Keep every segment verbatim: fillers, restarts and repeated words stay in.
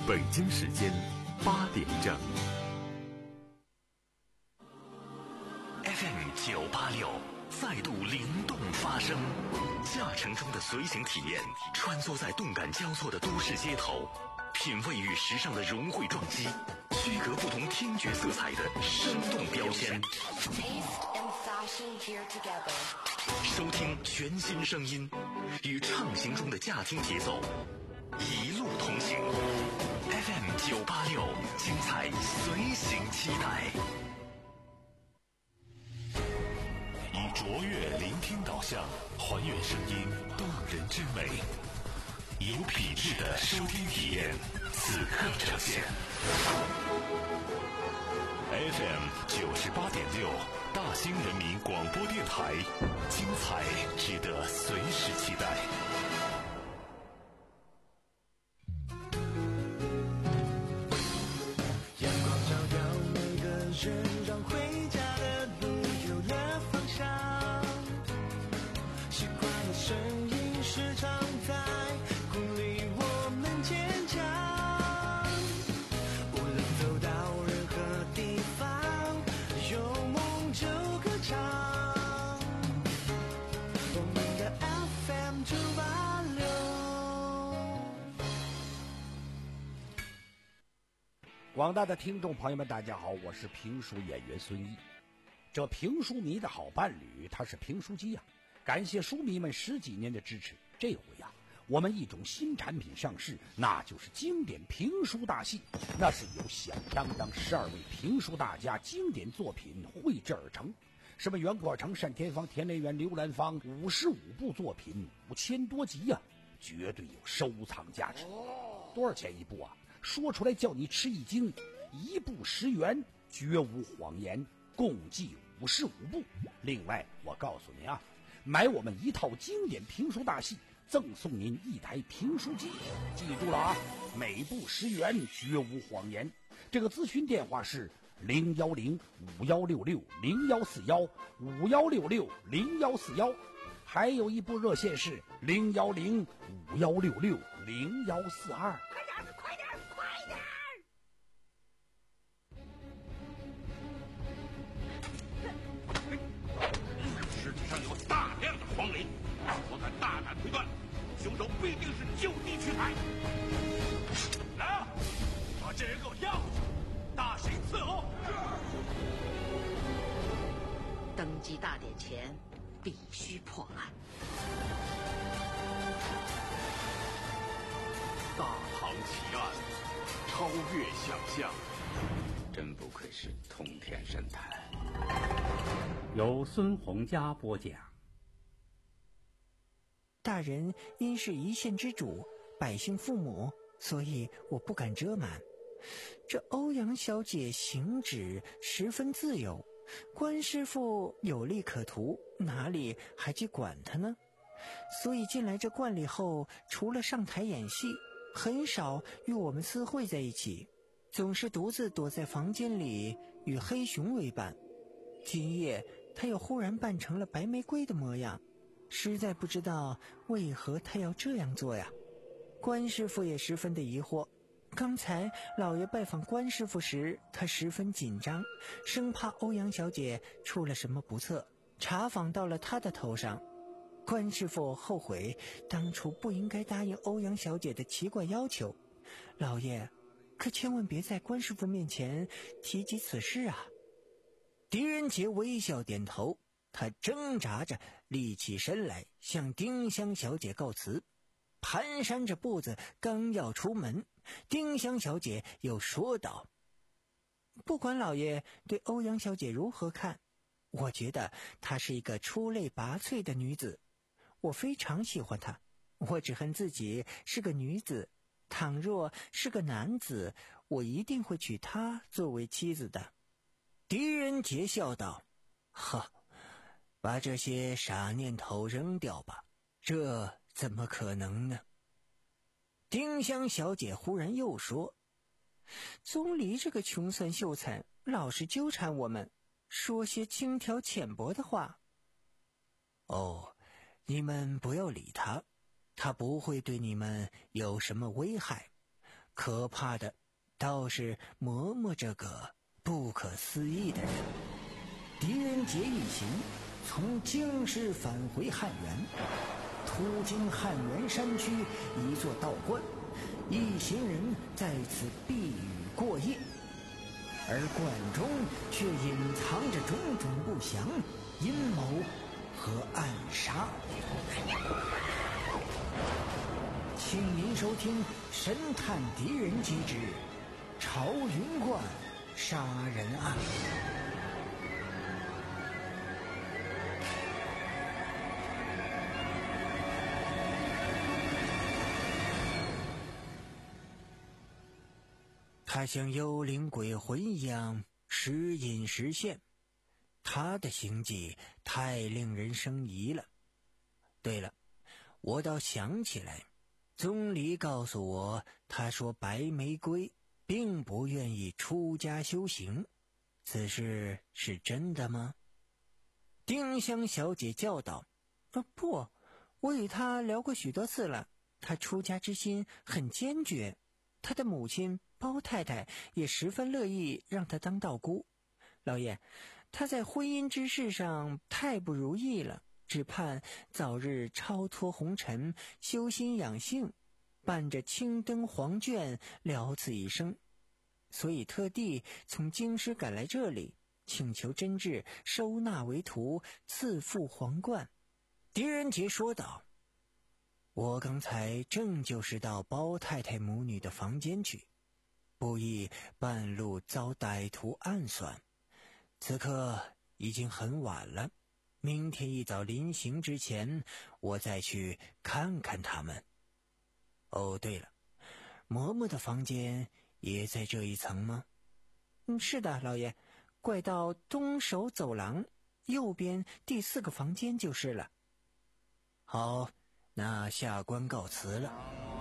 北京时间八点整。 F M 九八六再度灵动发声，驾乘中的随行体验，穿梭在动感交错的都市街头，品味与时尚的融汇撞击，区隔不同听觉色彩的生动标签。收听全新声音，与畅行中的驾听节奏，一路同行。F M 九八六，精彩随行期待。以卓越聆听导向，还原声音动人之美，有品质的收听体验，此刻呈现。F M 九十八点六，大兴人民广播电台，精彩值得随时期待。 阳光照耀每个人，让回家的路有了方向。习惯的声音时常在鼓励我们坚强。无论走到任何地方，有梦就歌唱。我们的 F M 九八六。 广大的听众朋友们，大家好，我是评书演员孙毅。这评书迷的好伴侣，他是评书机呀、啊。感谢书迷们十几年的支持，这回呀、啊，我们一种新产品上市，那就是经典评书大戏。那是由响当当十二位评书大家经典作品绘制而成，什么袁国成、单田芳、田连元、刘兰芳，五十五部作品，五千多集呀、啊，绝对有收藏价值。多少钱一部啊？说出来叫你吃一惊，一部十元，绝无谎言，共计五十五部。另外，我告诉你啊，买我们一套经典评书大戏，赠送您一台评书机。记住了啊，每部十元，绝无谎言。这个咨询电话是零幺零五幺六六零幺四幺五幺六六零幺四幺，还有一部热线是零幺零五幺六六零幺四二。 快点，快点，快点！ 尸体上有大量的黄磷，我敢大胆推断，凶手必定是就地取材。来啊，把这人给我押回去，大刑伺候。 登基大典前必须破案。 大唐奇案，超越想象， 真不愧是通天神探。 由孙洪佳播讲。 大人因是一县之主，百姓父母，所以我不敢遮瞒。这欧阳小姐行止十分自由，关师傅有利可图，哪里还去管她呢？所以进来这观里后，除了上台演戏，很少与我们私会在一起，总是独自躲在房间里与黑熊为伴。今夜他又忽然扮成了白玫瑰的模样，实在不知道为何他要这样做呀。关师傅也十分的疑惑，刚才老爷拜访关师傅时，他十分紧张，生怕欧阳小姐出了什么不测，查访到了他的头上。关师傅后悔当初不应该答应欧阳小姐的奇怪要求，老爷可千万别在关师傅面前提及此事啊。狄仁杰微笑点头，他挣扎着立起身来，向丁香小姐告辞，蹒跚着步子刚要出门，丁香小姐又说道：不管老爷对欧阳小姐如何看，我觉得她是一个出类拔萃的女子，我非常喜欢她，我只恨自己是个女子，倘若是个男子，我一定会娶她作为妻子的。狄仁杰笑道：呵，把这些傻念头扔掉吧，这怎么可能呢？丁香小姐忽然又说：宗离这个穷酸秀才老是纠缠我们，说些轻佻浅薄的话。哦，你们不要理他，他不会对你们有什么危害。 可怕的倒是嬷嬷这个不可思议的人。狄仁杰一行从京师返回汉源，途经汉源山区一座道观，一行人在此避雨过夜，而观中却隐藏着种种不祥、阴谋和暗杀。请您收听《神探狄仁杰之朝云观杀人案》。他像幽灵鬼魂一样时隐时现，他的行迹太令人生疑了。对了，我倒想起来，宗理告诉我，他说白玫瑰并不愿意出家修行，此事是真的吗？丁香小姐叫道：啊，不，我与她聊过许多次了，她出家之心很坚决，她的母亲包太太也十分乐意让她当道姑。老爷，她在婚姻之事上太不如意了，只盼早日超脱红尘，修心养性，伴着青灯黄卷了此一生，所以特地从京师赶来这里，请求真挚收纳为徒，赐付皇冠。狄仁杰说道：我刚才正就是到包太太母女的房间去，不意半路遭歹徒暗算，此刻已经很晚了，明天一早临行之前，我再去看看他们。哦，对了，嬷嬷的房间也在这一层吗？嗯，是的，老爷，拐到东首走廊右边第四个房间就是了。好，那下官告辞了。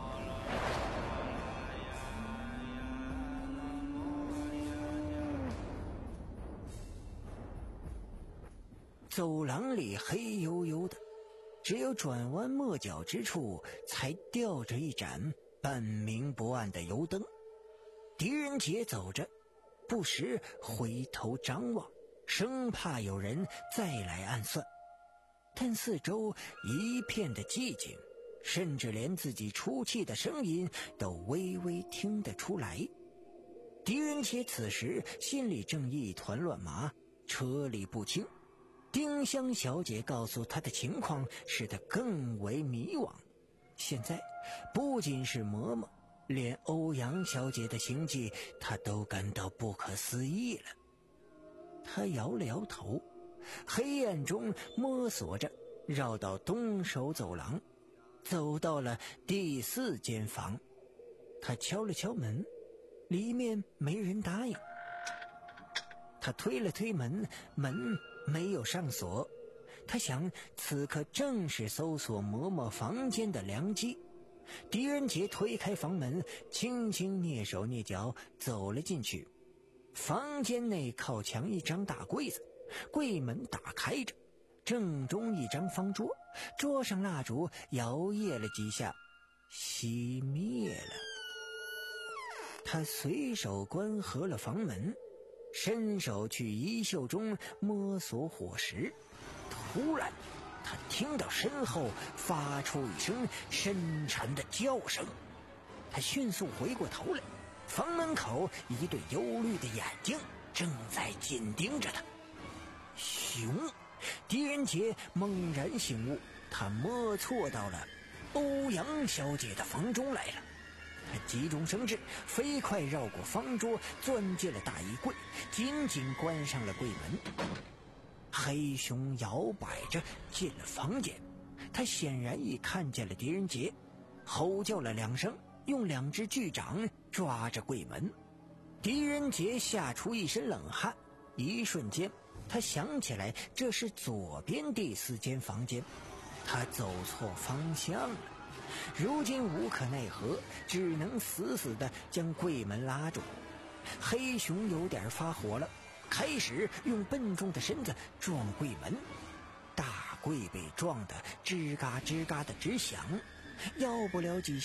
走廊里黑黝黝的，只有转弯抹角之处才吊着一盏半明不暗的油灯。狄仁杰走着，不时回头张望，生怕有人再来暗算。但四周一片的寂静，甚至连自己出气的声音都微微听得出来。狄仁杰此时心里正一团乱麻，车里不清。丁香小姐告诉他的情况使他更为迷惘。现在不仅是嬷嬷，连欧阳小姐的行迹他都感到不可思议了。他摇了摇头，黑暗中摸索着绕到东首走廊，走到了第四间房。他敲了敲门，里面没人答应。他推了推门，门没有上锁。他想，此刻正是搜索嬷嬷房间的良机。狄仁杰推开房门，轻轻蹑手蹑脚走了进去。房间内靠墙一张大柜子，柜门打开着，正中一张方桌，桌上蜡烛摇曳了几下，熄灭了。他随手关合了房门，伸手去衣袖中摸索火石。突然他听到身后发出一声深沉的叫声，他迅速回过头来，房门口一对忧虑的眼睛正在紧盯着他。熊！狄仁杰猛然醒悟，他摸错到了欧阳小姐的房中来了。他急中生智，飞快绕过方桌，钻进了大衣柜，紧紧关上了柜门。黑熊摇摆着进了房间，他显然已看见了狄仁杰，吼叫了两声，用两只巨掌抓着柜门。狄仁杰吓出一身冷汗，一瞬间他想起来这是左边第四间房间，他走错方向了。如今无可奈何，只能死死地将柜门拉住。黑熊有点发火了，开始用笨重的身子撞柜门，大柜被撞得吱嘎吱嘎的直响，要不了几下，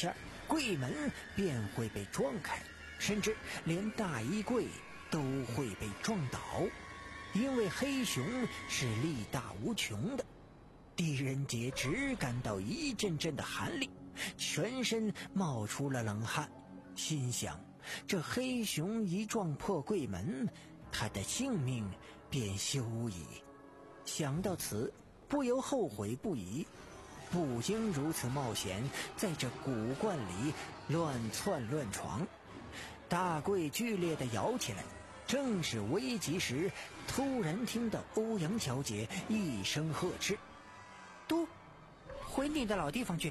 柜门便会被撞开，甚至连大衣柜都会被撞倒，因为黑熊是力大无穷的。狄仁杰只感到一阵阵的寒力，全身冒出了冷汗，心想这黑熊一撞破柜门，他的性命便休矣。想到此，不由后悔不已，不经如此冒险在这古观里乱窜乱闯。大柜剧烈地摇起来，正是危急时，突然听到欧阳小姐一声呵斥：都回你的老地方去。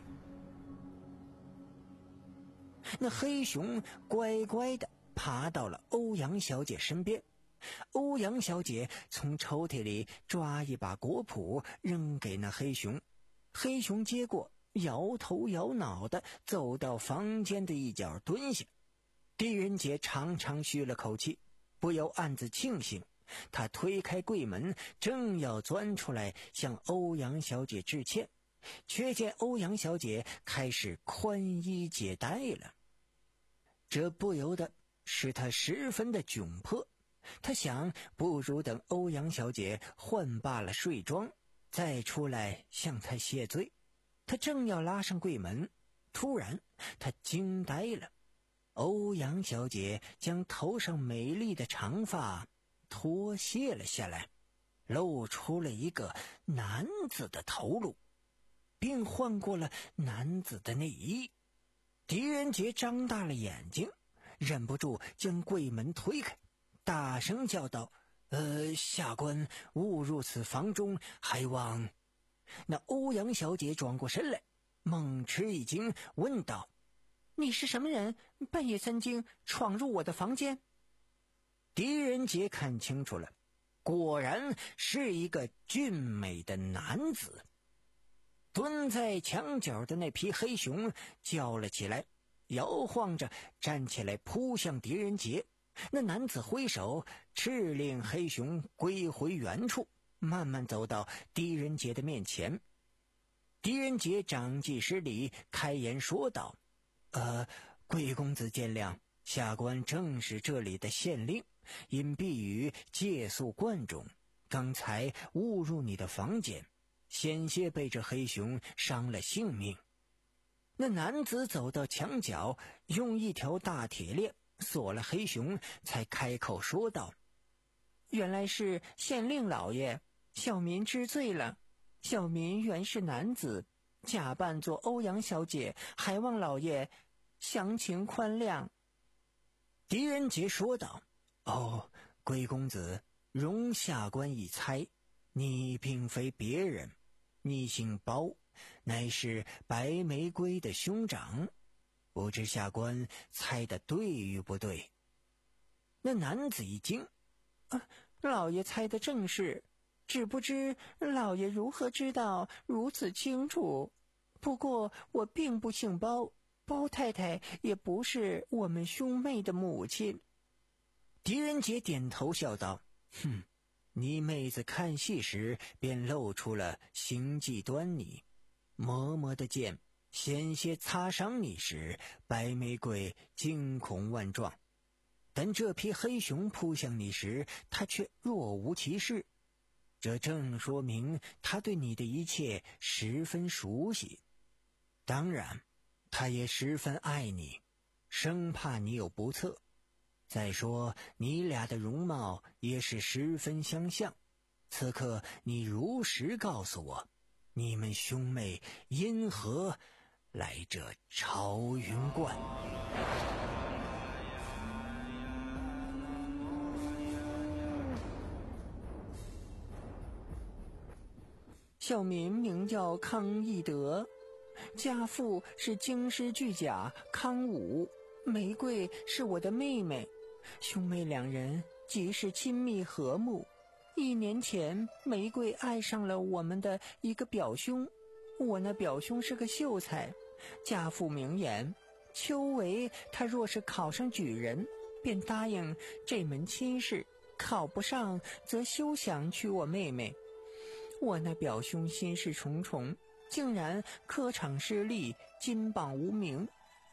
那黑熊乖乖地爬到了欧阳小姐身边，欧阳小姐从抽屉里抓一把果脯扔给那黑熊，黑熊接过，摇头摇脑地走到房间的一角蹲下。狄仁杰长长吁了口气，不由暗自庆幸，他推开柜门，正要钻出来向欧阳小姐致歉，却见欧阳小姐开始宽衣解带了，这不由得使他十分的窘迫。他想，不如等欧阳小姐换罢了睡装，再出来向她谢罪。他正要拉上柜门，突然他惊呆了。欧阳小姐将头上美丽的长发脱卸了下来，露出了一个男子的头颅，并换过了男子的内衣。狄仁杰张大了眼睛，忍不住将柜门推开，大声叫道：呃，下官误入此房中，还望……那欧阳小姐转过身来，猛吃一惊，问道：你是什么人？半夜三更闯入我的房间？狄仁杰看清楚了，果然是一个俊美的男子。蹲在墙角的那匹黑熊叫了起来，摇晃着站起来扑向狄仁杰。那男子挥手斥令黑熊归回原处，慢慢走到狄仁杰的面前。狄仁杰长记失礼，开言说道：呃，贵公子见谅，下官正是这里的县令，因避雨借宿观中，刚才误入你的房间，险些被这黑熊伤了性命。那男子走到墙角，用一条大铁链锁了黑熊，才开口说道：原来是县令老爷，小民知罪了。小民原是男子，假扮作欧阳小姐，还望老爷详情宽谅。狄仁杰说道：哦，贵公子，容下官一猜，你并非别人，你姓包，乃是白玫瑰的兄长，不知下官猜的对与不对？那男子一惊：啊，老爷猜的正是，只不知老爷如何知道如此清楚？不过我并不姓包，包太太也不是我们兄妹的母亲。狄仁杰点头笑道：哼，你妹子看戏时便露出了行迹端倪，嬷嬷的剑险些擦伤你时，白玫瑰惊恐万状，但这匹黑熊扑向你时，他却若无其事，这正说明他对你的一切十分熟悉。当然，他也十分爱你，生怕你有不测。再说，你俩的容貌也是十分相像。此刻你如实告诉我，你们兄妹因何来这朝云观？小民名叫康义德，家父是京师巨甲康武，玫瑰是我的妹妹，兄妹两人极是亲密和睦。一年前，玫瑰爱上了我们的一个表兄，我那表兄是个秀才，家父明言，秋闱他若是考上举人，便答应这门亲事，考不上则休想娶我妹妹。我那表兄心事重重，竟然科场失利，金榜无名。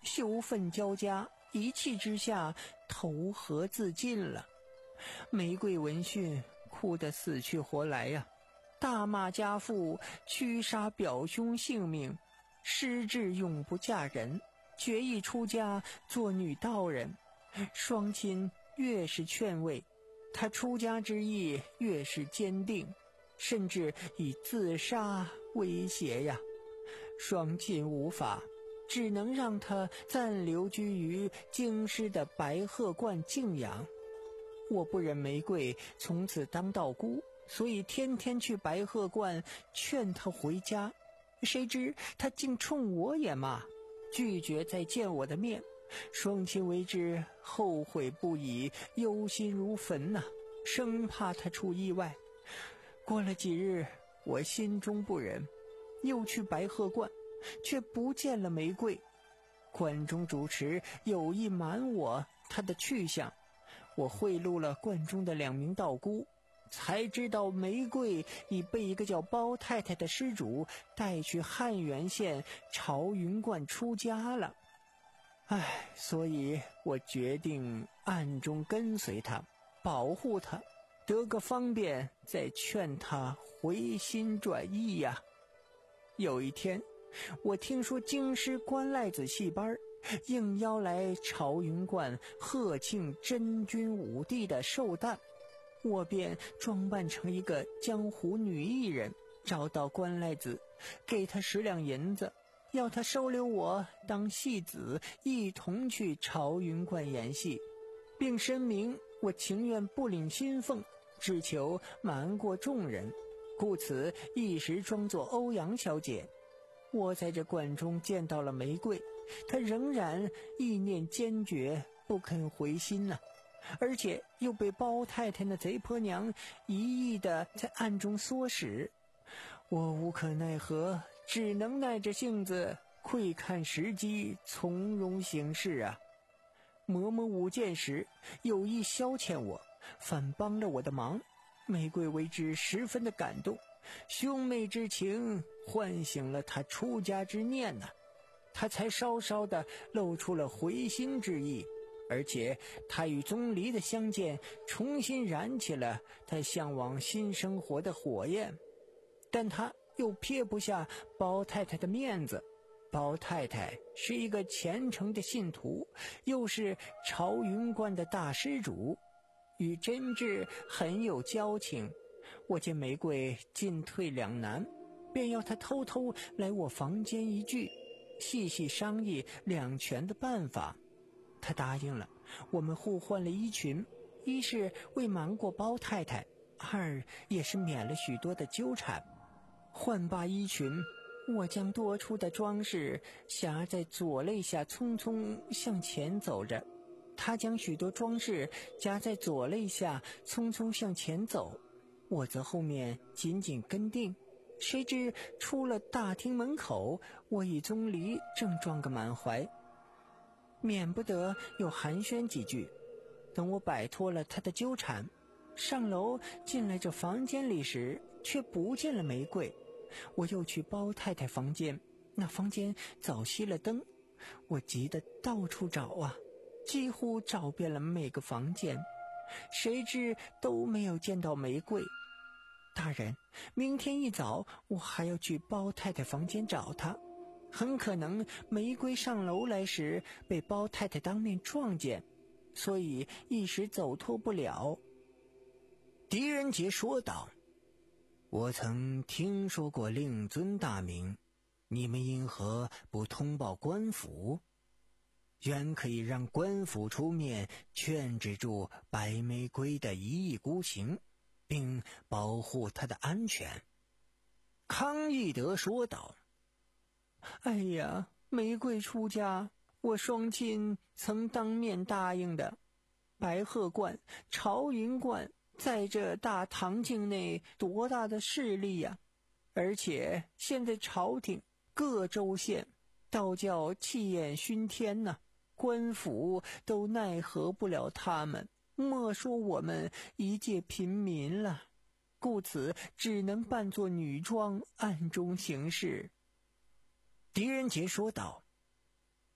羞愤交加，一气之下投河自尽了。玫瑰闻讯哭得死去活来呀、啊，大骂家父屈杀表兄性命，失志永不嫁人，决意出家做女道人。双亲越是劝慰，他出家之意越是坚定，甚至以自杀威胁呀。双亲无法，只能让他暂留居于京师的白鹤观静养。我不忍玫瑰从此当道姑，所以天天去白鹤观劝他回家。谁知他竟冲我也骂，拒绝再见我的面。双亲为之后悔不已，忧心如焚呐、啊，生怕他出意外。过了几日，我心中不忍，又去白鹤观，却不见了玫瑰。观中主持有意瞒我他的去向，我贿赂了观中的两名道姑，才知道玫瑰已被一个叫包太太的施主带去汉源县朝云观出家了。唉，所以我决定暗中跟随他，保护他，得个方便再劝他回心转意呀。有一天，我听说京师关赖子戏班应邀来朝云观贺庆真君武帝的寿诞，我便装扮成一个江湖女艺人，找到关赖子，给他十两银子，要他收留我当戏子，一同去朝云观演戏，并申明我情愿不领薪俸，只求瞒过众人，故此一时装作欧阳小姐。我在这馆中见到了玫瑰，她仍然意念坚决，不肯回心呢、啊，而且又被包太太那贼婆娘一意的在暗中唆使，我无可奈何，只能耐着性子，窥看时机，从容行事啊。嬷嬷舞剑时有意消遣我，反帮了我的忙，玫瑰为之十分的感动，兄妹之情唤醒了他出家之念呐、啊，他才稍稍的露出了回心之意，而且他与钟离的相见重新燃起了他向往新生活的火焰。但他又撇不下包太太的面子，包太太是一个虔诚的信徒，又是朝云观的大施主，与真挚很有交情。我见玫瑰进退两难，便要他偷偷来我房间一聚，细细商议两全的办法。他答应了，我们互换了衣裙，一是为瞒过包太太，二也是免了许多的纠缠。换罢衣裙，我将多出的装饰夹在左肋下，匆匆向前走着。他将许多装饰夹在左肋下，匆匆向前走，我则后面紧紧跟定。谁知出了大厅门口，我与钟离正撞个满怀，免不得又寒暄几句。等我摆脱了他的纠缠，上楼进来这房间里时，却不见了玫瑰。我又去包太太房间，那房间早熄了灯，我急得到处找啊，几乎找遍了每个房间，谁知都没有见到玫瑰。大人，明天一早我还要去包太太房间找她，很可能玫瑰上楼来时被包太太当面撞见，所以一时走脱不了。狄仁杰说道：我曾听说过令尊大名，你们因何不通报官府？原可以让官府出面劝止住白玫瑰的一意孤行，并保护她的安全。康义德说道：哎呀，玫瑰出家，我双亲曾当面答应的。白鹤观、朝云观在这大唐境内多大的势力呀、啊！而且现在朝廷各州县道教气焰熏天呐、啊，官府都奈何不了他们，莫说我们一介平民了。故此只能扮作女装，暗中行事。狄仁杰说道：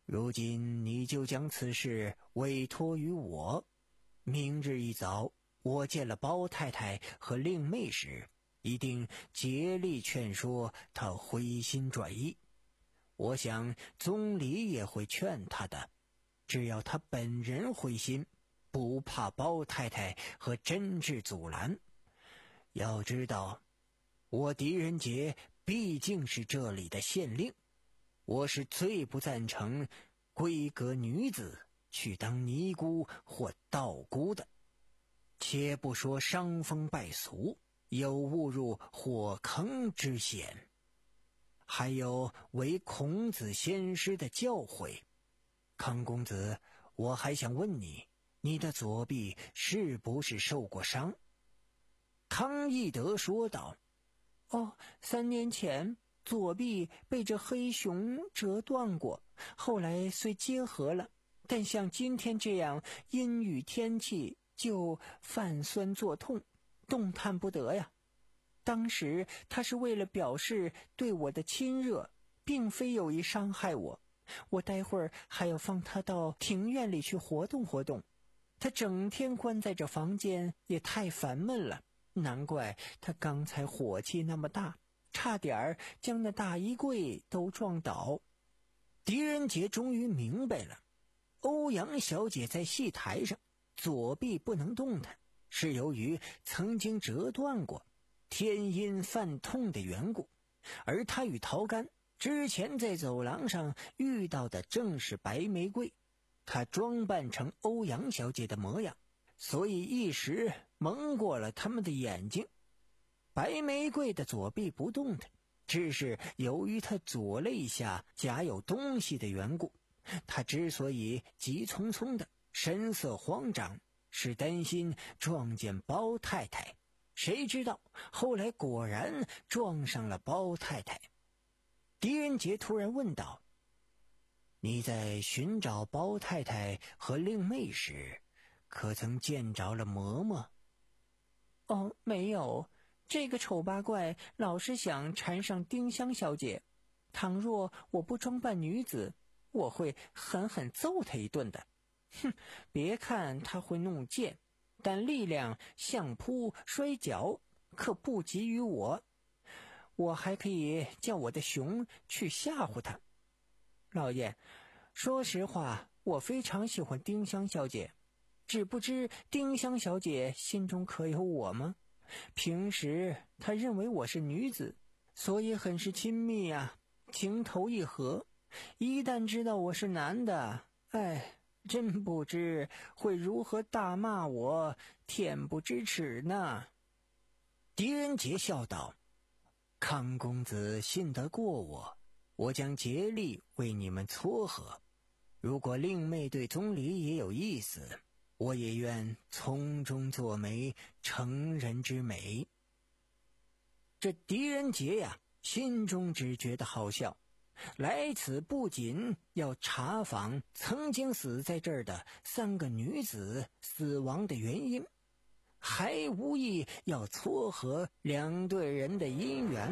如今你就将此事委托于我，明日一早我见了包太太和令妹时，一定竭力劝说她回心转意。我想总理也会劝她的，只要她本人回心，不怕包太太和真治阻拦。要知道，我狄仁杰毕竟是这里的县令，我是最不赞成闺阁女子去当尼姑或道姑的。且不说伤风败俗，有误入火坑之嫌，还有违孔子先师的教诲。康公子，我还想问你，你的左臂是不是受过伤？康义德说道：哦，三年前左臂被这黑熊折断过，后来虽结合了，但像今天这样阴雨天气就泛酸作痛，动弹不得呀。当时他是为了表示对我的亲热，并非有意伤害我。我待会儿还要放他到庭院里去活动活动，他整天关在这房间也太烦闷了，难怪他刚才火气那么大，差点儿将那大衣柜都撞倒。狄仁杰终于明白了，欧阳小姐在戏台上左臂不能动弹，是由于曾经折断过，天阴犯痛的缘故。而他与陶干之前在走廊上遇到的正是白玫瑰，她装扮成欧阳小姐的模样，所以一时蒙过了他们的眼睛。白玫瑰的左臂不动弹，只是由于她左肋下夹有东西的缘故。她之所以急匆匆的神色慌张，是担心撞见包太太，谁知道后来果然撞上了包太太。狄仁杰突然问道：你在寻找包太太和令妹时，可曾见着了嬷嬷？哦，没有，这个丑八怪老是想缠上丁香小姐，倘若我不装扮女子，我会狠狠揍他一顿的。哼，别看他会弄剑，但力量相扑摔跤可不及于我。我还可以叫我的熊去吓唬他。老爷，说实话，我非常喜欢丁香小姐，只不知丁香小姐心中可有我吗？平时她认为我是女子，所以很是亲密啊，情投意合。一旦知道我是男的，哎，真不知会如何大骂我，恬不知耻呢。狄仁杰笑道：康公子信得过我，我将竭力为你们撮合。如果令妹对宗理也有意思，我也愿从中作媒，成人之美。这狄仁杰呀，心中只觉得好笑，来此不仅要查访曾经死在这儿的三个女子死亡的原因，还无意要撮合两对人的姻缘。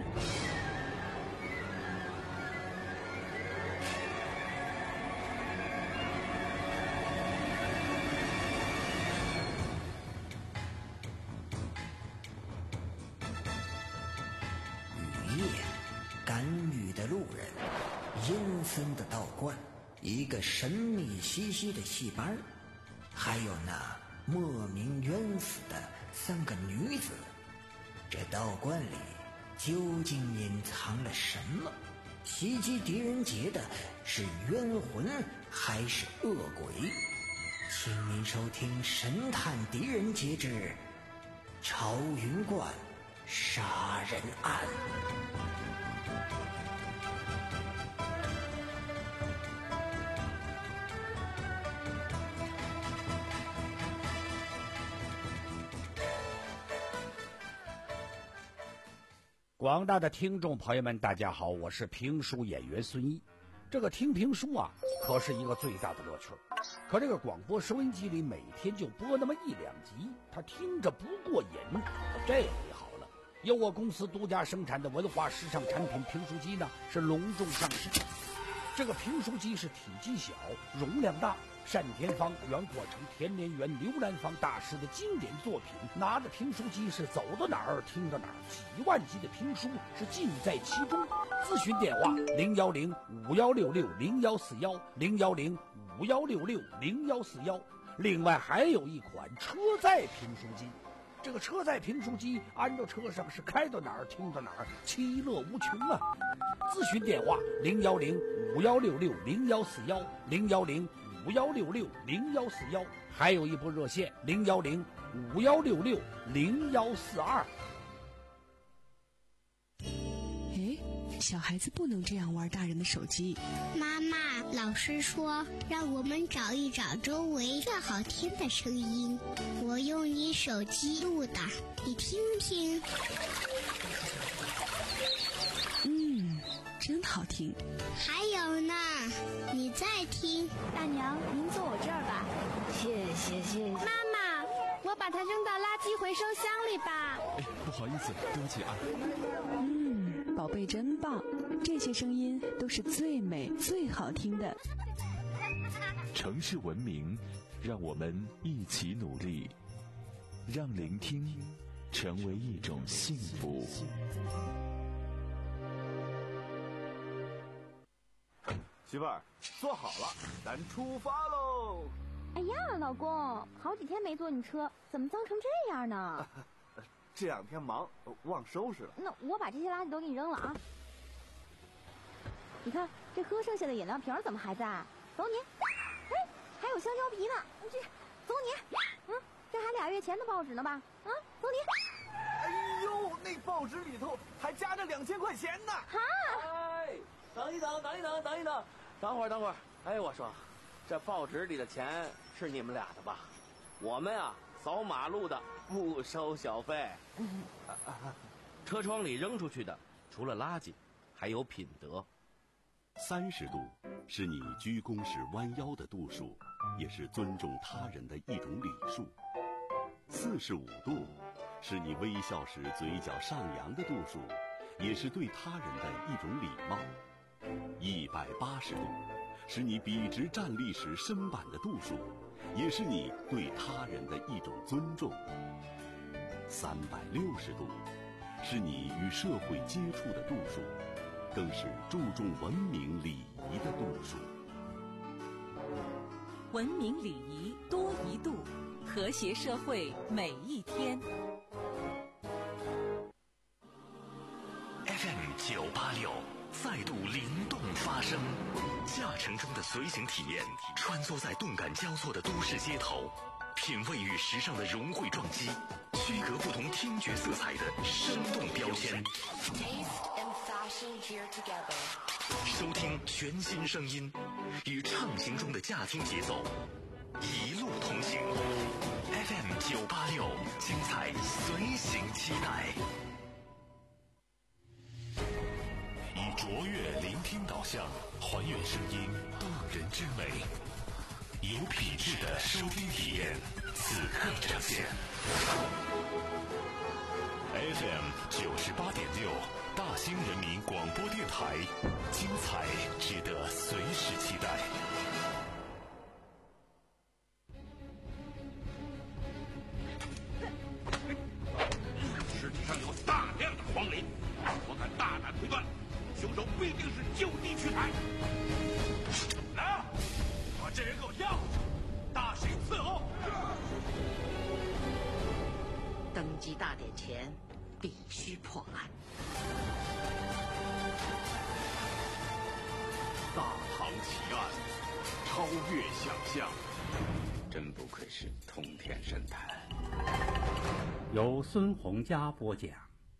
雨夜，赶雨的路人，阴森的道观，一个神秘兮兮的戏班，还有那莫名冤死的三个女子。这道观里究竟隐藏了什么？袭击狄仁杰的是冤魂还是恶鬼？请您收听《神探狄仁杰之朝云观杀人案》。 广大的听众朋友们，大家好，我是评书演员孙一。这个听评书啊，可是一个最大的乐趣。可这个广播收音机里每天就播那么一两集，他听着不过瘾。这回好了，由我公司独家生产的文化时尚产品评书机呢，是隆重上市。 这个评书机是体积小，容量大。单田芳、袁阔成、田连元、刘兰芳大师的经典作品，拿着评书机是走到哪儿听到哪儿，几万集的评书是尽在其中。咨询电话零幺零五幺六六零幺四幺零幺零五幺六六零幺四幺。另外还有一款车载评书机，这个车载评书机安到车上是开到哪儿听到哪儿，其乐无穷啊！咨询电话零幺零五幺六六零幺四幺零幺零五幺六六零幺四幺，还有一部热线零幺零五幺六六零幺四二。 哎，小孩子不能这样玩大人的手机。 妈妈，老师说让我们找一找周围最好听的声音，我用你手机录的，你听听。 嗯，真好听。 还有呢，你再听。 大娘，您坐我这儿吧。 谢谢谢谢。 妈妈，我把它扔到垃圾回收箱里吧。 哎，不好意思，对不起啊。 嗯，宝贝真棒，这些声音都是最美最好听的。 城市文明，让我们一起努力，让聆听成为一种幸福。 媳妇儿，坐好了，咱出发喽！ 哎呀，老公，好几天没坐你车，怎么脏成这样呢？ 这两天忙，忘收拾了。 那我把这些垃圾都给你扔了啊！你看，这喝剩下的饮料瓶怎么还在？走你！哎，还有香蕉皮呢，这走你！嗯，这还俩月前的报纸呢吧？啊，走你！ 哎呦，那报纸里头还夹着两千块钱呢！ 哈！ 哎，等一等，等一等，等一等，等会儿，等会儿。哎，我说，这报纸里的钱是你们俩的吧？我们啊，扫马路的不收小费。车窗里扔出去的，除了垃圾，还有品德。 三十度是你鞠躬时弯腰的度数，也是尊重他人的一种礼数。四十五度是你微笑时嘴角上扬的度数，也是对他人的一种礼貌。一百八十度是你笔直站立时身板的度数，也是你对他人的一种尊重。三百六十度是你与社会接触的度数，更是注重文明礼仪的度数。 文明礼仪多一度，和谐社会每一天。 F M 九八六再度灵动发声，驾乘中的随行体验，穿梭在动感交错的都市街头，品味与时尚的融汇撞击，区隔不同听觉色彩的生动标签。收听全新声音，与畅行中的驾听节奏，一路同行。F M 九八六，精彩随行期待。以卓越聆听导向，还原声音动人之美，有品质的收听体验，此刻呈现。F M 九十八点六，大兴人民广播电台，精彩值得随时期待。 尸体上有大量的黄磷，我敢大胆推断，凶手必定是就地取材。来啊，把这人给我押回去，大审伺候。 登基大典前必须破案。 大唐奇案，超越想象， 真不愧是通天神探。 由孙洪佳播讲。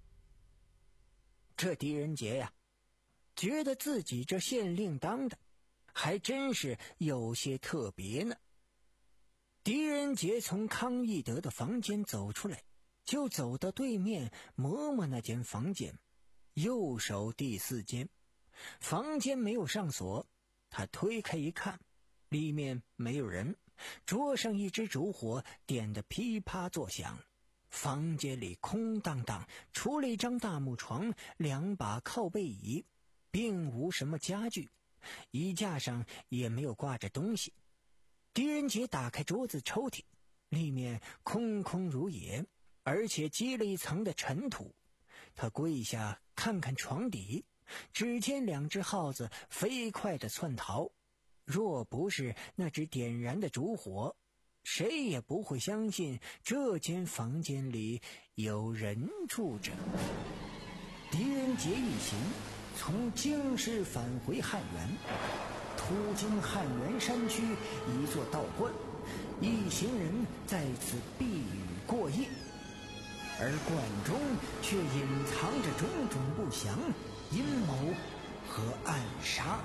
这狄仁杰呀，觉得自己这县令当的还真是有些特别呢。狄仁杰从康义德的房间走出来，就走到对面嬷嬷那间房间，右手第四间。房间没有上锁，他推开一看，里面没有人，桌上一支烛火点得噼啪作响。房间里空荡荡，除了一张大木床，两把靠背椅，并无什么家具。 衣架上也没有挂着东西。狄仁杰打开桌子抽屉，里面空空如也，而且积了一层的尘土。他跪下看看床底，只见两只耗子飞快地窜逃，若不是那只点燃的烛火，谁也不会相信这间房间里有人住着。狄仁杰一行从京师返回汉源，途经汉源山区一座道观，一行人在此避雨过夜，而观中却隐藏着种种不祥、阴谋和暗杀。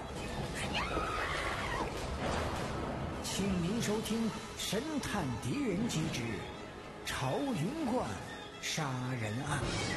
请您收听《神探狄仁杰之朝云观杀人案》。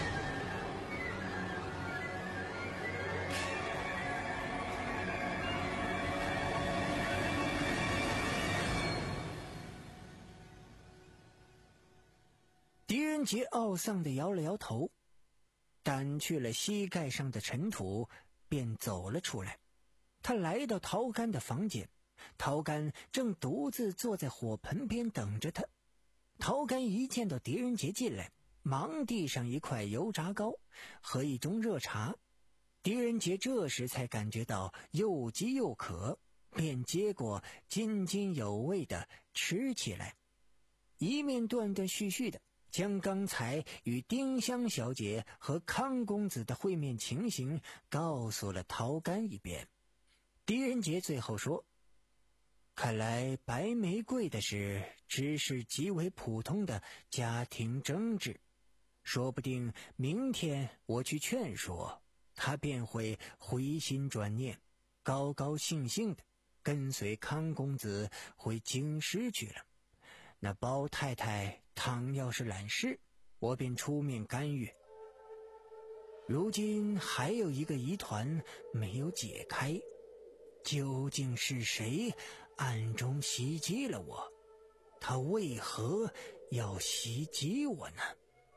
狄仁杰懊丧地摇了摇头，掸去了膝盖上的尘土，便走了出来。他来到陶干的房间，陶干正独自坐在火盆边等着他。陶干一见到狄仁杰进来，忙递上一块油炸糕和一盅热茶。狄仁杰这时才感觉到又饥又渴，便接过津津有味地吃起来，一面断断续续的将刚才与丁香小姐和康公子的会面情形告诉了陶干一遍。狄仁杰最后说，看来白玫瑰的事只是极为普通的家庭争执，说不定明天我去劝说他，便会回心转念，高高兴兴的跟随康公子回京师去了。那包太太倘要是揽事，我便出面干预。如今还有一个疑团没有解开，究竟是谁暗中袭击了我？他为何要袭击我呢？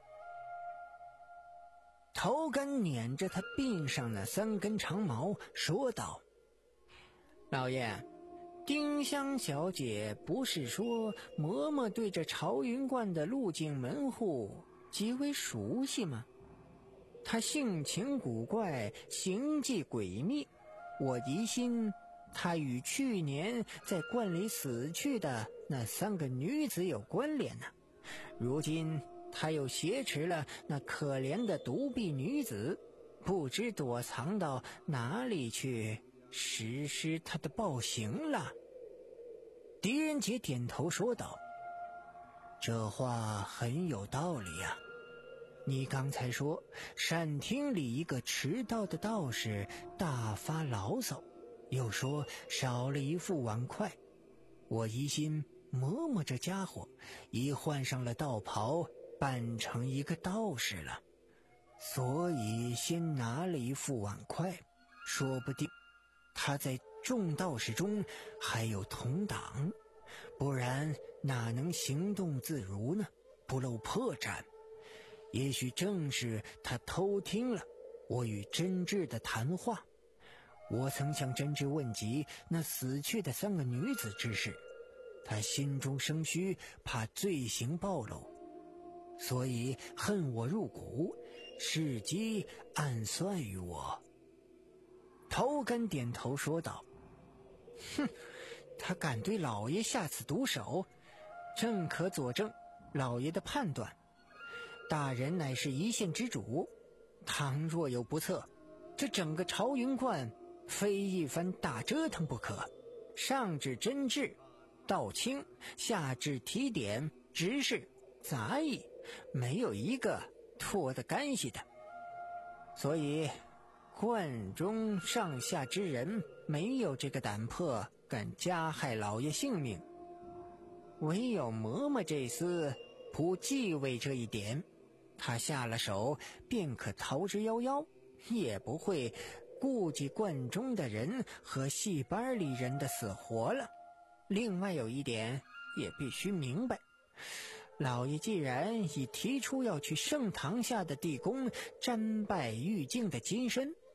陶干捻着他鬓上那三根长毛说道，老爷，丁香小姐不是说嬷嬷对这朝云观的路径门户极为熟悉吗？她性情古怪，行迹诡秘，我疑心她与去年在观里死去的那三个女子有关联呢。如今她又挟持了那可怜的独臂女子，不知躲藏到哪里去实施他的暴行了。狄仁杰点头说道，这话很有道理呀、啊。你刚才说善厅里一个迟到的道士大发牢骚，又说少了一副碗筷，我疑心嬷嬷这家伙已换上了道袍，扮成一个道士了，所以先拿了一副碗筷，说不定他在众道士中还有同党，不然哪能行动自如呢？不露破绽。也许正是他偷听了我与真挚的谈话。我曾向真挚问及那死去的三个女子之事，他心中生虚，怕罪行暴露，所以恨我入骨，伺机暗算于我。陶干点头说道，哼，他敢对老爷下此毒手，正可佐证老爷的判断。大人乃是一县之主，倘若有不测，这整个朝云观非一番大折腾不可。上至侦治、道清，下至提点、执事、杂役，没有一个脱得干系的。所以观中上下之人没有这个胆魄敢加害老爷性命，唯有嬷嬷这厮不忌讳这一点，他下了手便可逃之夭夭，也不会顾及观中的人和戏班里人的死活了。另外有一点也必须明白，老爷既然已提出要去圣堂下的地宫瞻拜玉净的金身，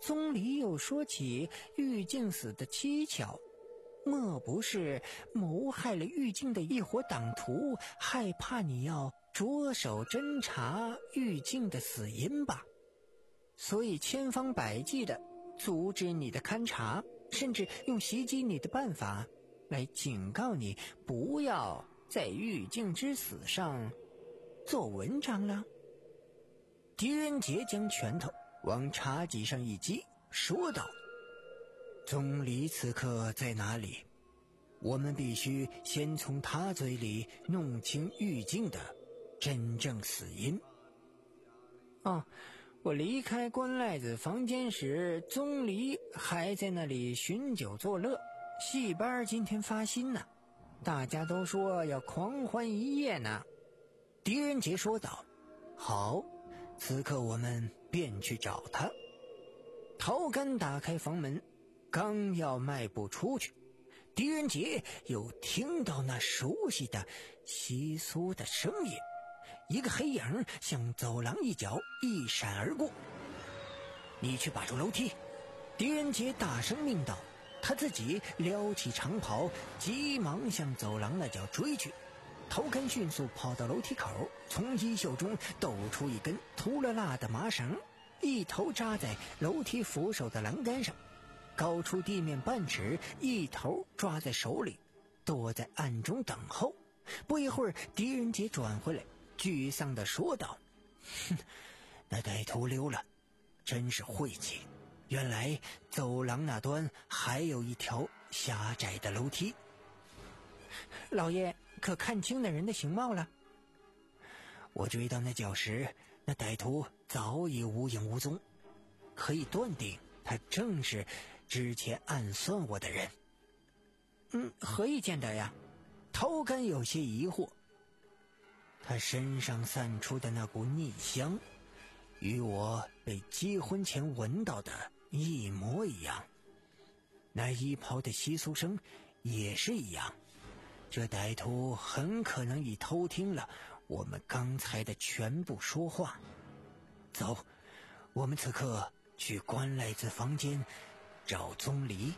宗理又说起玉净死的蹊跷，莫不是谋害了玉净的一伙党徒，害怕你要着手侦查玉净的死因吧？所以千方百计的阻止你的勘察，甚至用袭击你的办法来警告你不要在玉净之死上做文章了。狄仁杰将拳头往茶几上一击，说道：宗理此刻在哪里？我们必须先从他嘴里弄清玉净的真正死因。哦，我离开关赖子房间时，宗理还在那里寻酒作乐，戏班今天发新呢，大家都说要狂欢一夜呢。狄仁杰说道：好，此刻我们便去找他。陶干打开房门，刚要迈步出去，狄仁杰又听到那熟悉的窸窣的声音，一个黑影向走廊一角一闪而过。你去把住楼梯，狄仁杰大声命道，他自己撩起长袍，急忙向走廊那角追去。陶干迅速跑到楼梯口，从衣袖中抖出一根秃了辣的麻绳，一头扎在楼梯扶手的栏杆上，高出地面半尺，一头抓在手里，躲在暗中等候。不一会儿，狄仁杰转回来，沮丧地说道：哼，那歹徒溜了，真是晦气。原来走廊那端还有一条狭窄的楼梯。老爷可看清那人的形貌了？我追到那角时，那歹徒早已无影无踪，可以断定他正是之前暗算我的人。嗯，何以见得呀？陶干有些疑惑。他身上散出的那股逆香，与我被结婚前闻到的一模一样，那衣袍的窸窣声也是一样。这歹徒很可能已偷听了我们刚才的全部说话。走，我们此刻去关赖子房间找宗理。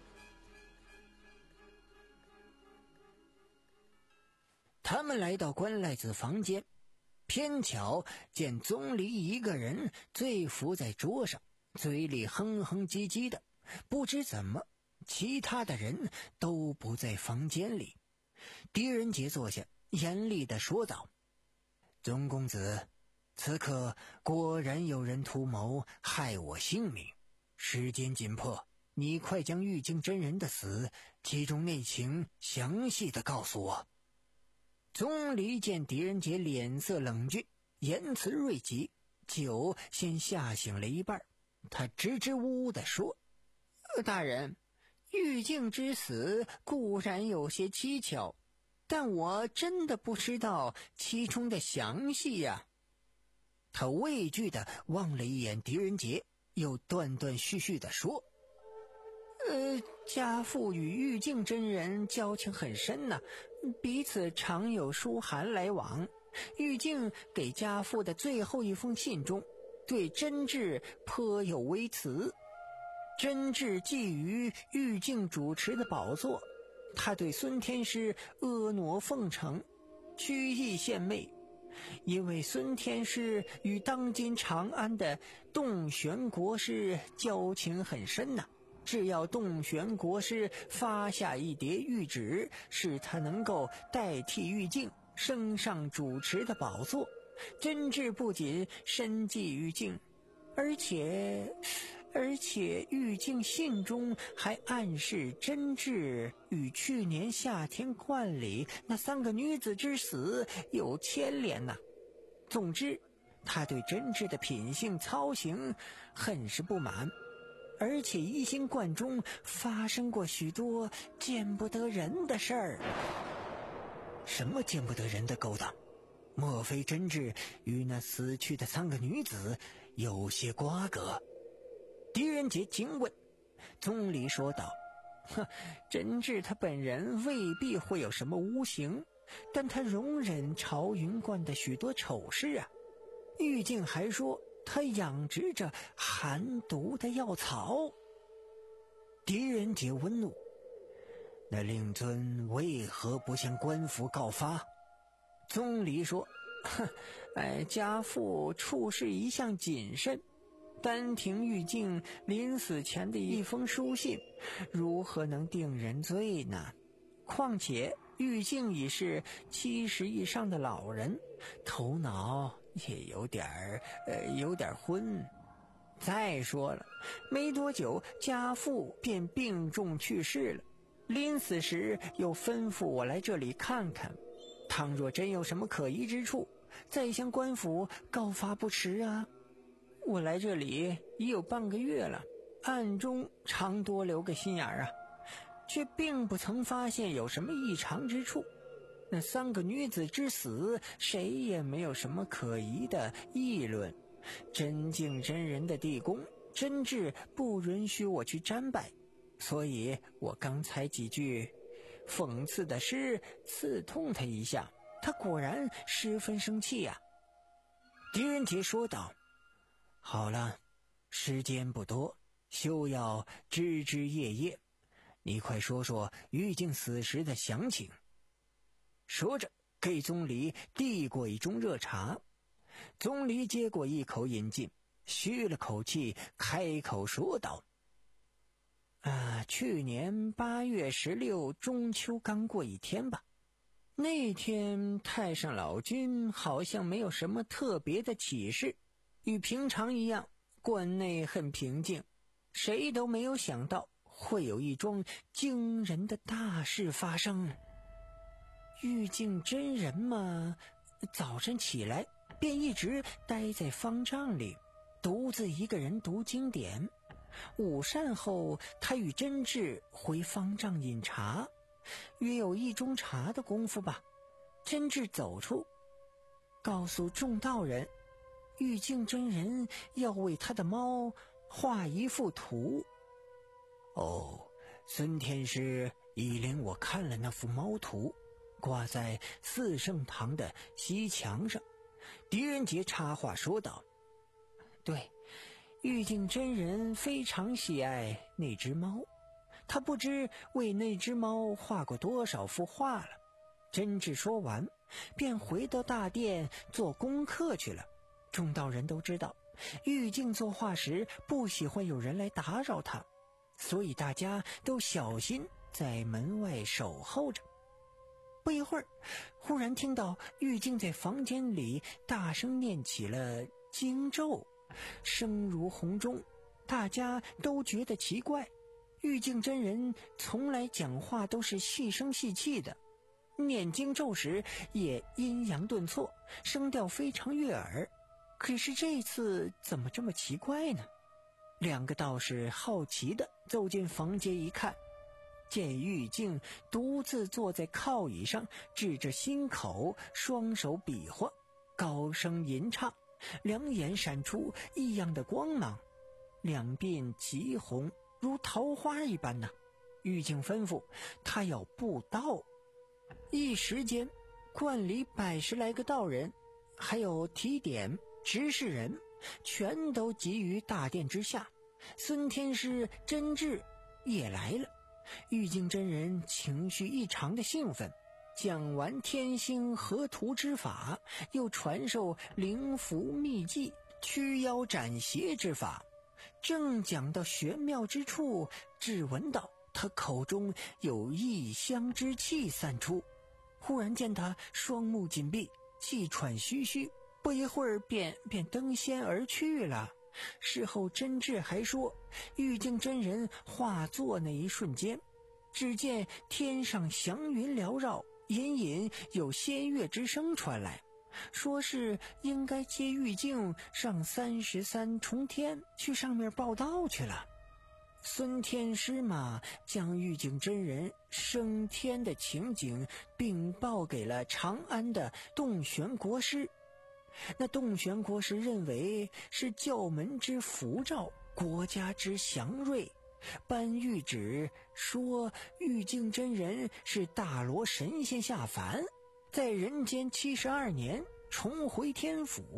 他们来到关赖子房间，偏巧见宗理一个人醉伏在桌上，嘴里哼哼唧唧的，不知怎么其他的人都不在房间里。狄仁杰坐下，严厉地说道：宗公子，此刻果然有人图谋害我性命，时间紧迫，你快将玉净真人的死其中内情详细地告诉我。宗理见狄仁杰脸色冷峻，言辞锐极，酒先吓醒了一半，他支支吾吾地说：大人，玉净之死固然有些蹊跷，但我真的不知道其中的详细呀、啊。他畏惧地望了一眼狄仁杰，又断断续续地说：呃，家父与玉净真人交情很深呐、啊，彼此常有书函来往。玉净给家父的最后一封信中，对真挚颇有微词。真挚觊觎玉净主持的宝座，他对孙天师婀娜奉承，曲意献媚，因为孙天师与当今长安的洞玄国师交情很深呐、啊。只要洞玄国师发下一叠谕旨，使他能够代替玉净升上主持的宝座，真挚不仅深记玉净，而且而且玉净信中还暗示真挚与去年夏天观里那三个女子之死有牵连呐、啊。总之，他对真挚的品性操行很是不满，而且疑心观中发生过许多见不得人的事儿。什么见不得人的勾当？莫非真挚与那死去的三个女子有些瓜葛？狄仁杰惊问。宗理说道：哼，真挚他本人未必会有什么污行，但他容忍朝云观的许多丑事啊。玉净还说他养殖着寒毒的药草。狄仁杰问怒：那令尊为何不向官府告发？宗理说：哼，哎，家父处事一向谨慎，单凭玉净临死前的一封书信，如何能定人罪呢？况且玉净已是七十以上的老人，头脑也有点儿呃有点昏。再说了，没多久家父便病重去世了，临死时又吩咐我来这里看看，倘若真有什么可疑之处，再向官府告发不迟啊。我来这里已有半个月了，暗中常多留个心眼儿啊，却并不曾发现有什么异常之处。那三个女子之死，谁也没有什么可疑的议论。真敬真人的地宫，真挚不允许我去瞻拜，所以我刚才几句讽刺的诗刺痛他一下，他果然十分生气呀、啊。狄仁杰说道：好了，时间不多，休要枝枝叶叶，你快说说玉净死时的详情。说着给宗理递过一盅热茶，宗理接过一口饮尽，吁了口气，开口说道：啊，去年八月十六中秋刚过一天吧，那天太上老君好像没有什么特别的启示，与平常一样，观内很平静，谁都没有想到会有一桩惊人的大事发生。玉净真人嘛，早晨起来便一直待在方丈里，独自一个人读经典。午膳后，他与真挚回方丈饮茶，约有一盅茶的功夫吧。真挚走出，告诉众道人，玉净真人要为他的猫画一幅图。哦，孙天师已领我看了那幅猫图，挂在四圣堂的西墙上。狄仁杰插话说道：对，玉净真人非常喜爱那只猫，他不知为那只猫画过多少幅画了。真挚说完，便回到大殿做功课去了。众道人都知道，玉净作画时不喜欢有人来打扰他，所以大家都小心在门外守候着。不一会儿，忽然听到玉净在房间里大声念起了经咒，声如洪钟，大家都觉得奇怪。玉净真人从来讲话都是细声细气的，念经咒时也阴阳顿挫，声调非常悦耳，可是这次怎么这么奇怪呢？两个道士好奇地走进房间一看，见玉净独自坐在靠椅上，指着心口，双手比划，高声吟唱，两眼闪出异样的光芒，两鬓极红，如桃花一般呢、啊。玉净吩咐他要布道，一时间观里百十来个道人，还有提点执事人，全都集于大殿之下。孙天师、真挚也来了。玉净真人情绪异常的兴奋，讲完天星合图之法，又传授灵符秘技、驱妖斩邪之法。正讲到玄妙之处，只闻到他口中有异香之气散出，忽然见他双目紧闭，气喘吁吁，不一会儿便便登仙而去了。事后真挚还说，玉净真人化作那一瞬间，只见天上祥云缭绕，隐隐有仙乐之声传来，说是应该接玉净上三十三重天去上面报道去了。孙天师嘛，将玉净真人升天的情景禀报给了长安的洞玄国师。那洞玄国师认为是教门之符照，国家之祥瑞，颁谕旨说玉净真人是大罗神仙下凡，在人间七十二年重回天府，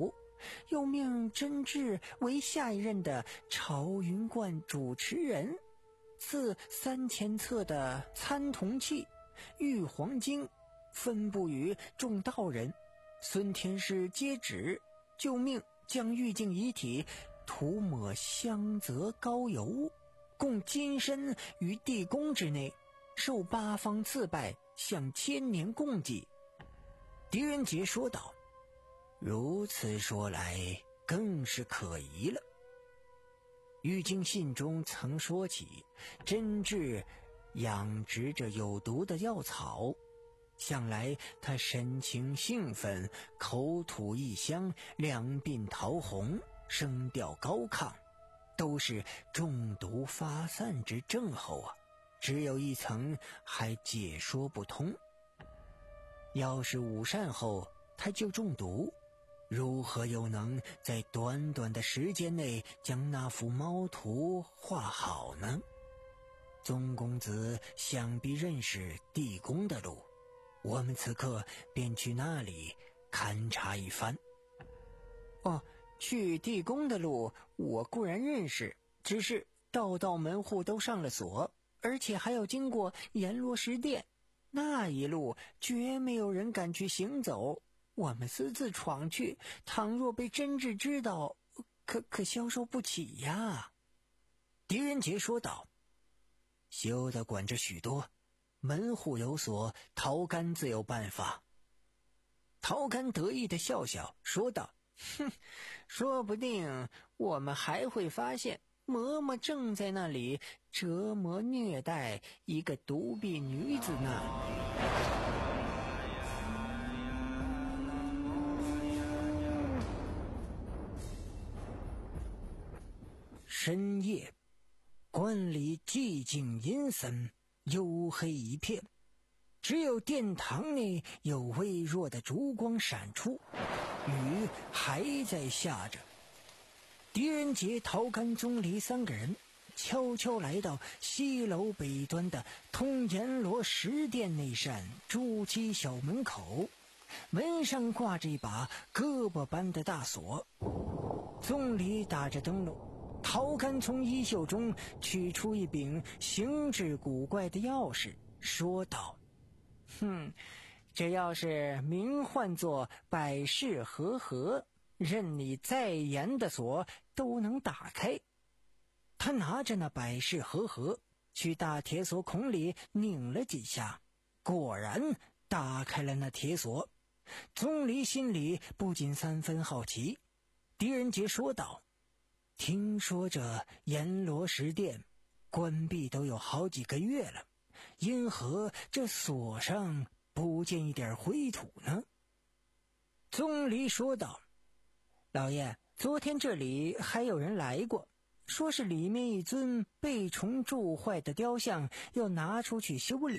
又命甄挚为下一任的朝云观主持人，赐三千册的参铜器、玉黄经，分布于众道人。孙天师接旨，就命将玉净遗体涂抹香泽膏油，供金身于地宫之内，受八方赐拜，向千年供祭。狄仁杰说道：如此说来，更是可疑了。玉京信中曾说起，甄挚养殖着有毒的药草，向来他神情兴奋，口吐异香，两鬓桃红，声调高亢，都是中毒发散之症候啊，只有一层还解说不通。要是午膳后他就中毒，如何又能在短短的时间内将那幅猫图画好呢？宗公子想必认识地宫的路，我们此刻便去那里勘察一番。哦，去地宫的路我固然认识，只是道道门户都上了锁，而且还要经过阎罗石殿，那一路绝没有人敢去行走。我们私自闯去，倘若被甄挚知道，可可消受不起呀。狄仁杰说道：休得管着许多，门户有锁，陶干自有办法。陶干得意地笑笑说道：哼，说不定我们还会发现嬷嬷正在那里折磨虐待一个独臂女子呢。深夜，观里寂静阴森，黝黑一片，只有殿堂内有微弱的烛光闪出，雨还在下着。狄仁杰、陶干、钟离三个人悄悄来到西楼北端的通阎罗石殿那扇朱漆小门口，门上挂着一把胳膊般的大锁。钟离打着灯笼，陶干从衣袖中取出一柄形制古怪的钥匙，说道：哼，这钥匙名唤作百世和合，任你再严的锁都能打开。他拿着那百世和合去大铁锁孔里拧了几下，果然打开了那铁锁。钟离心里不禁三分好奇。狄仁杰说道：听说这阎罗石殿关闭都有好几个月了，因何这锁上不见一点灰土呢？钟离说道：老爷，昨天这里还有人来过，说是里面一尊被虫蛀坏的雕像要拿出去修理。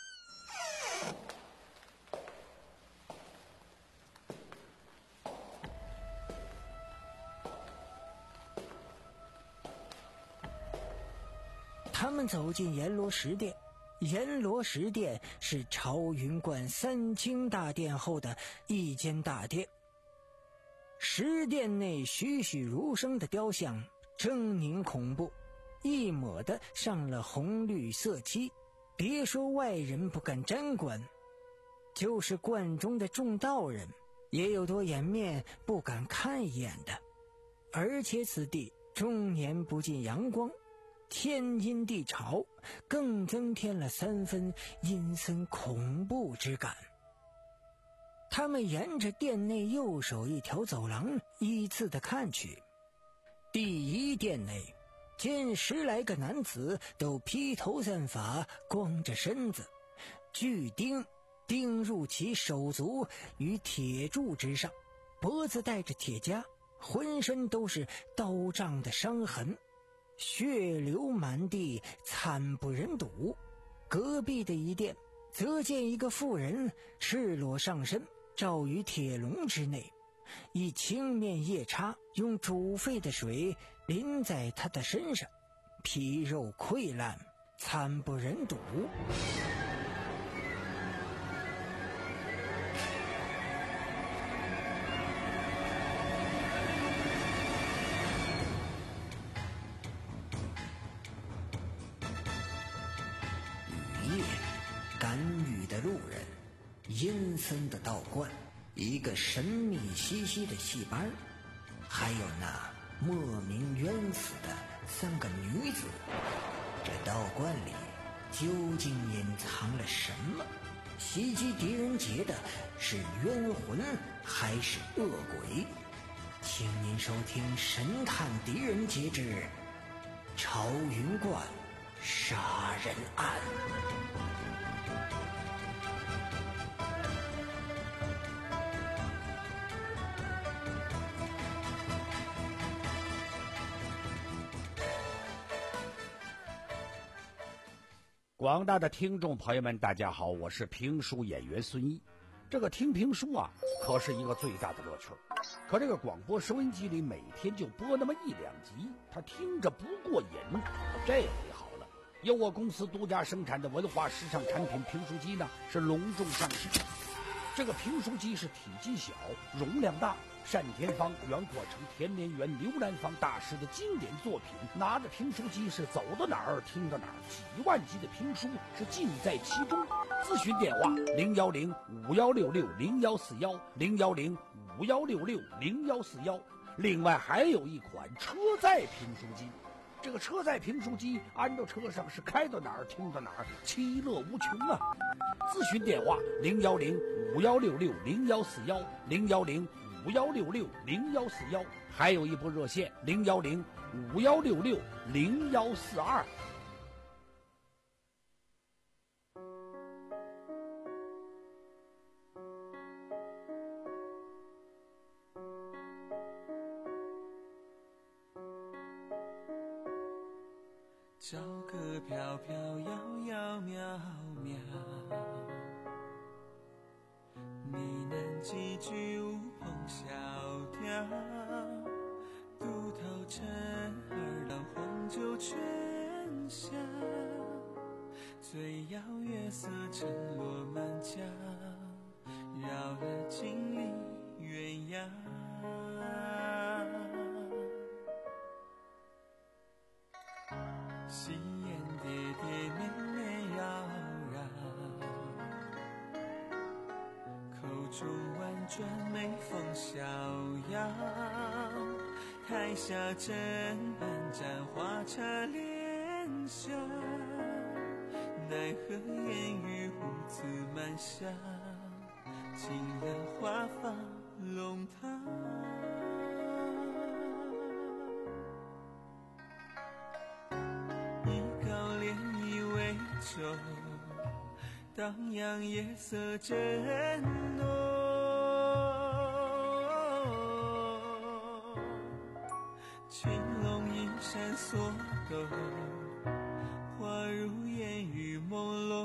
他们走进阎罗石殿，阎罗石殿是朝云观三清大殿后的一间大殿。石殿内栩栩如生的雕像狰狞恐怖，一抹的上了红绿色漆，别说外人不敢沾观，就是观中的众道人也有多掩面不敢看一眼的。而且此地终年不见阳光，天阴地潮，更增添了三分阴森恐怖之感。他们沿着殿内右手一条走廊依次的看去。第一殿内见十来个男子都披头散发，光着身子，巨钉钉入其手足与铁柱之上，脖子带着铁夹，浑身都是刀杖的伤痕，血流满地，惨不忍睹。隔壁的一殿则见一个妇人赤裸上身，罩于铁笼之内，以青面夜叉用煮沸的水淋在他的身上，皮肉溃烂，惨不忍睹。 阴森的道观，一个神秘兮兮的戏班，还有那莫名冤死的三个女子。这道观里究竟隐藏了什么？袭击狄仁杰的是冤魂还是恶鬼？请您收听《神探狄仁杰之朝云观杀人案》。 广大的听众朋友们，大家好，我是评书演员孙一。这个听评书啊，可是一个最大的乐趣。可这个广播收音机里每天就播那么一两集，他听着不过瘾。这回好了，由我公司独家生产的文化时尚产品评书机呢，是隆重上市。这个评书机是体积小，容量大，单田芳、袁阔成、田连元、刘兰芳大师的经典作品，拿着评书机是走到哪儿听到哪儿，几万集的评书是尽在其中。咨询电话零幺零五幺六六零幺四幺零幺零五幺六六零幺四幺。另外还有一款车载评书机，这个车载评书机安到车上是开到哪儿听到哪儿，其乐无穷啊！咨询电话零幺零五幺六六零幺四幺零幺零五幺六六零幺四幺，还有一部热线零幺零五幺六六零幺四二。 朝歌飘飘摇摇渺渺，呢喃几句无朋小调，独头沉儿郎黄酒春夏，最摇月色沉落满家，绕了金陵鸳鸯。夕烟叠叠绵绵绕绕，口中婉转眉峰逍遥，台下斟满盏花茶莲香，奈何烟雨无字满箱，进了花房龙堂。荡漾夜色正浓，青龙引山锁斗，花如烟雨朦胧，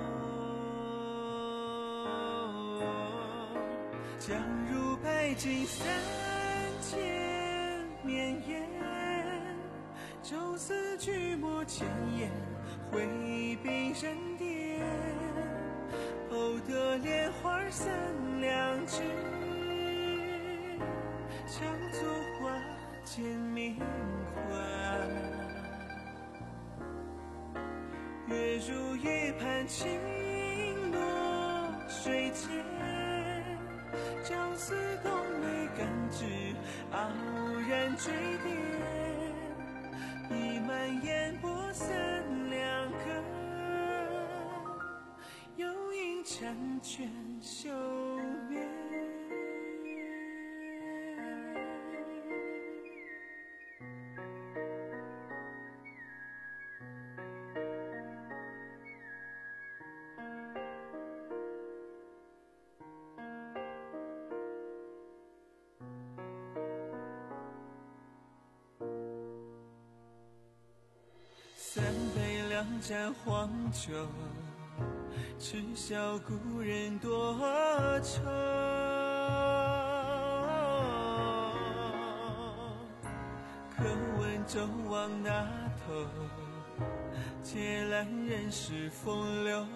将如白金三千绵延，周四举墨千言，挥笔人点，偶得莲花三两枝，常作花间名款。月如玉盘轻落水间，朝思冬梅感知傲然坠点，一满烟波三两个，又因婵娟休眠。三杯两盏黄酒，痴笑故人多愁。可问周王那头，借来人世风流。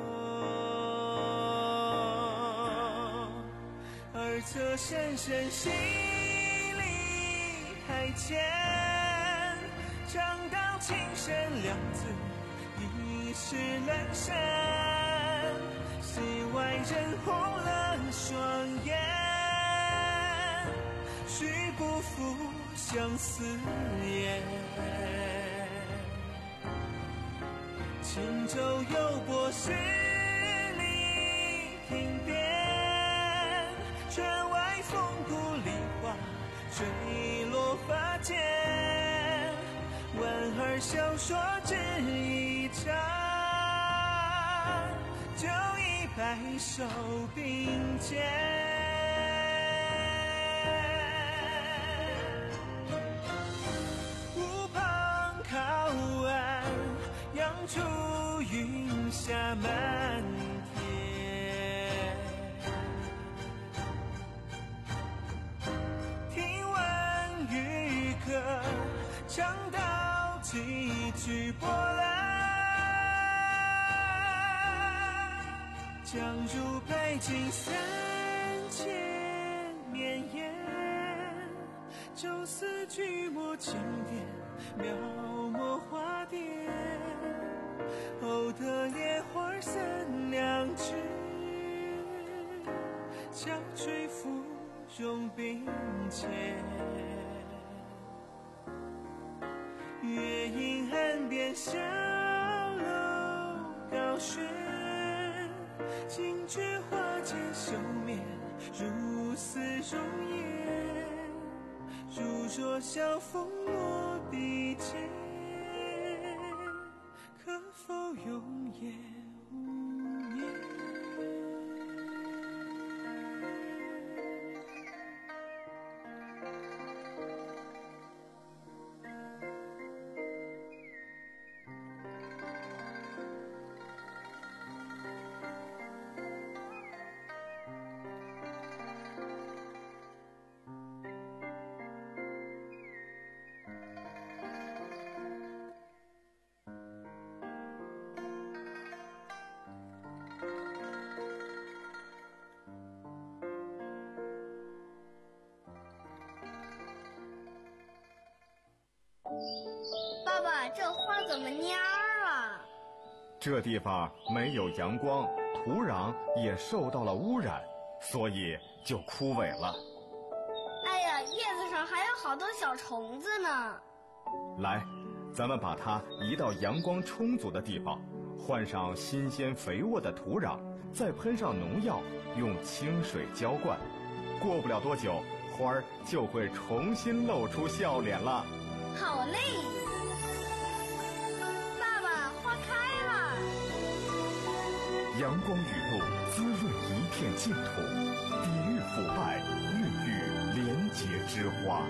二侧深深心里还牵，正当情深两字，已是阑珊。 戏外人红了双眼，须不负相思言。轻舟游过十里亭边，圈外风骨梨花坠落发间，莞尔笑说只一场，就已白首并肩。湖旁靠岸，扬出云霞满天。听闻渔客唱到几句波澜，将如白金三千绵延，周似巨墨轻点，描摹花蝶。偶得野花三两枝，悄吹芙蓉并肩。月影岸边小楼高悬，惊觉花间休眠，如似容颜。如若晓风落笔尖，可否永夜无眠？ 爸爸，这花怎么蔫了？ 这地方没有阳光，土壤也受到了污染，所以就枯萎了。 哎呀，叶子上还有好多小虫子呢。 来，咱们把它移到阳光充足的地方，换上新鲜肥沃的土壤，再喷上农药，用清水浇灌。过不了多久，花儿就会重新露出笑脸了。 好嘞！爸爸，花开了。 阳光雨露滋润一片净土，抵御腐败，孕育廉洁之花。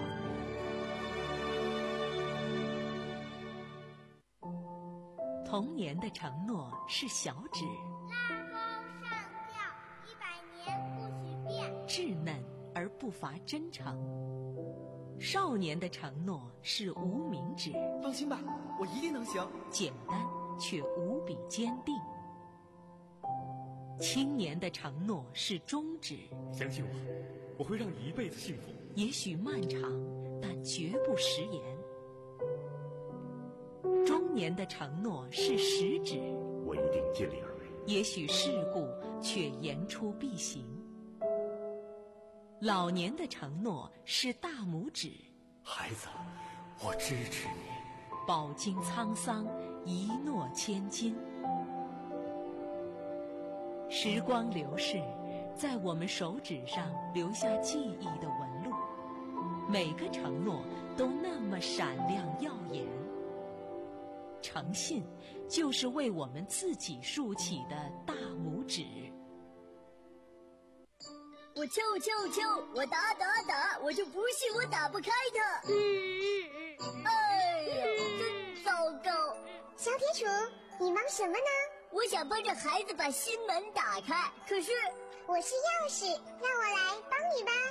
童年的承诺是小指， 拉钩上吊，一百年不许变。 稚嫩而不乏真诚。少年的承诺是无名指， 放心吧，我一定能行。 简单却无比坚定。青年的承诺是中指， 相信我，我会让你一辈子幸福。 也许漫长，但绝不食言。中年的承诺是食指， 我一定尽力而为。 也许世故，却言出必行。老年的承诺是大拇指， 孩子，我支持你。 饱经沧桑，一诺千金。时光流逝，在我们手指上留下记忆的纹路，每个承诺都那么闪亮耀眼。诚信就是为我们自己竖起的大拇指。 我敲我敲我敲，我打打打，我就不信我打不开它。嗯，哎呀，真糟糕！ 小铁杵，你忙什么呢？ 我想帮着孩子把心门打开，可是我是钥匙，让我来帮你吧。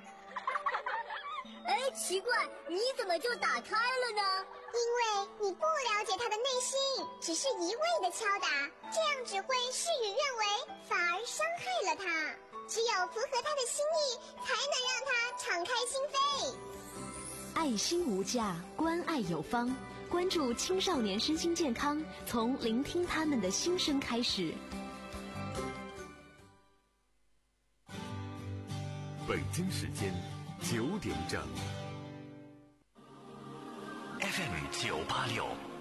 哎，奇怪，你怎么就打开了呢？ 因为你不了解他的内心，只是一味的敲打，这样只会事与愿违，反而伤害了他。只有符合他的心意，才能让他敞开心扉。 爱心无价，关爱有方。关注青少年身心健康，从聆听他们的心声开始。 北京时间九点整。F M 九八六。